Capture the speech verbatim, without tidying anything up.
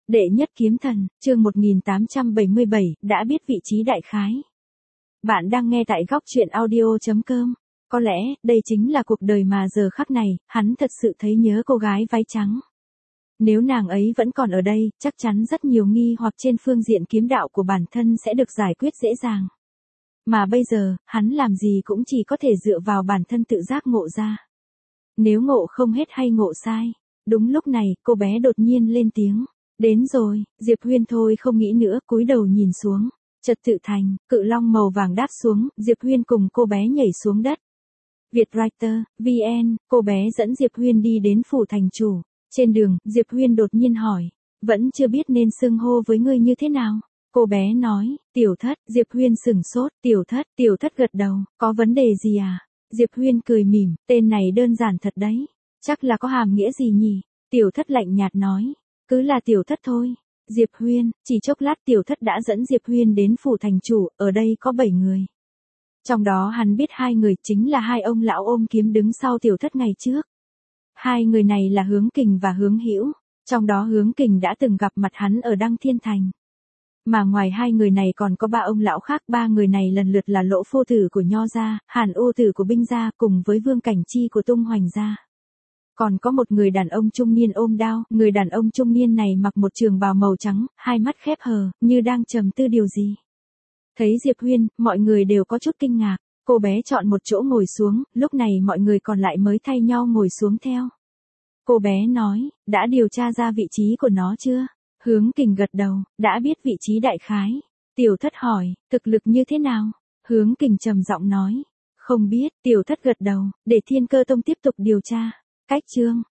Đệ nhất kiếm thần, chương một nghìn tám trăm bảy mươi bảy, đã biết vị trí đại khái. Bạn đang nghe tại góc truyện audio chấm com. Có lẽ, đây chính là cuộc đời mà giờ khắc này, hắn thật sự thấy nhớ cô gái váy trắng. Nếu nàng ấy vẫn còn ở đây, chắc chắn rất nhiều nghi hoặc trên phương diện kiếm đạo của bản thân sẽ được giải quyết dễ dàng. Mà bây giờ, hắn làm gì cũng chỉ có thể dựa vào bản thân tự giác ngộ ra. Nếu ngộ không hết hay ngộ sai. Đúng lúc này, cô bé đột nhiên lên tiếng. Đến rồi, Diệp Huyên thôi không nghĩ nữa, cúi đầu nhìn xuống. Trật tự thành, cự long màu vàng đáp xuống, Diệp Huyên cùng cô bé nhảy xuống đất. Vietwriter, vê en, cô bé dẫn Diệp Huyên đi đến phủ thành chủ. Trên đường, Diệp Huyên đột nhiên hỏi. Vẫn chưa biết nên xưng hô với ngươi như thế nào. Cô bé nói, tiểu thất, Diệp Huyên sửng sốt, tiểu thất, tiểu thất gật đầu, có vấn đề gì à? Diệp Huyên cười mỉm, tên này đơn giản thật đấy. Chắc là có hàm nghĩa gì nhỉ? Tiểu thất lạnh nhạt nói. Cứ là tiểu thất thôi. Diệp Huyên, chỉ chốc lát tiểu thất đã dẫn Diệp Huyên đến phủ thành chủ, ở đây có bảy người. Trong đó hắn biết hai người chính là hai ông lão ôm kiếm đứng sau tiểu thất ngày trước. Hai người này là Hướng Kình và Hướng Hữu, trong đó Hướng Kình đã từng gặp mặt hắn ở Đăng Thiên Thành. Mà ngoài hai người này còn có ba ông lão khác, ba người này lần lượt là Lỗ Phô Tử của Nho gia, Hàn Ô Tử của Binh gia cùng với Vương Cảnh Chi của Tung Hoành gia. Còn có một người đàn ông trung niên ôm đao, người đàn ông trung niên này mặc một trường bào màu trắng, hai mắt khép hờ, như đang trầm tư điều gì. Thấy Diệp Huyên, mọi người đều có chút kinh ngạc, cô bé chọn một chỗ ngồi xuống, lúc này mọi người còn lại mới thay nhau ngồi xuống theo. Cô bé nói, đã điều tra ra vị trí của nó chưa? Hướng Kình gật đầu, đã biết vị trí đại khái. Tiểu thất hỏi, thực lực như thế nào? Hướng Kình trầm giọng nói, không biết, tiểu thất gật đầu, để Thiên Cơ Tông tiếp tục điều tra. Cách chương,